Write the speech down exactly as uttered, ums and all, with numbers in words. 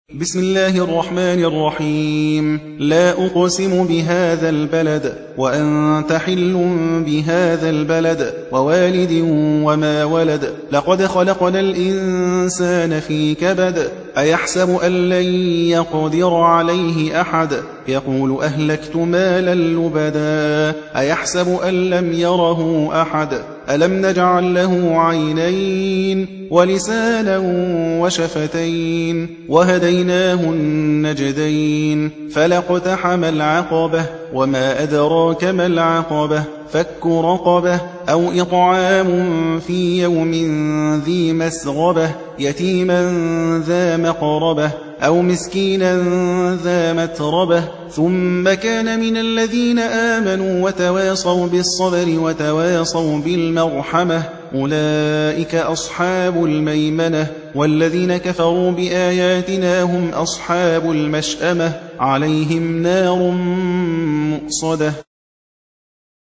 بسم الله الرحمن الرحيم لا أقسم بهذا البلد وأنت حل بهذا البلد ووالد وما ولد لقد خلقنا الإنسان في كبد أيحسب أن لن يقدر عليه أحد يقول أهلكت مالا لبدا أيحسب أن لم يره أحد ألم نجعل له عينين ولسانا وشفتين وهديناه النجدين فلاقتحم العقبة وما أدراك ما العقبة فك رقبة أو إطعام في يوم ذي مسغبة يتيما ذا مقربة أو مسكينا ذا متربة ثم كان من الذين آمنوا وتواصوا بالصبر وتواصوا بالمرحمة أولئك أصحاب الميمنة والذين كفروا بآياتنا هم أصحاب المشأمة عليهم نار مؤصدة.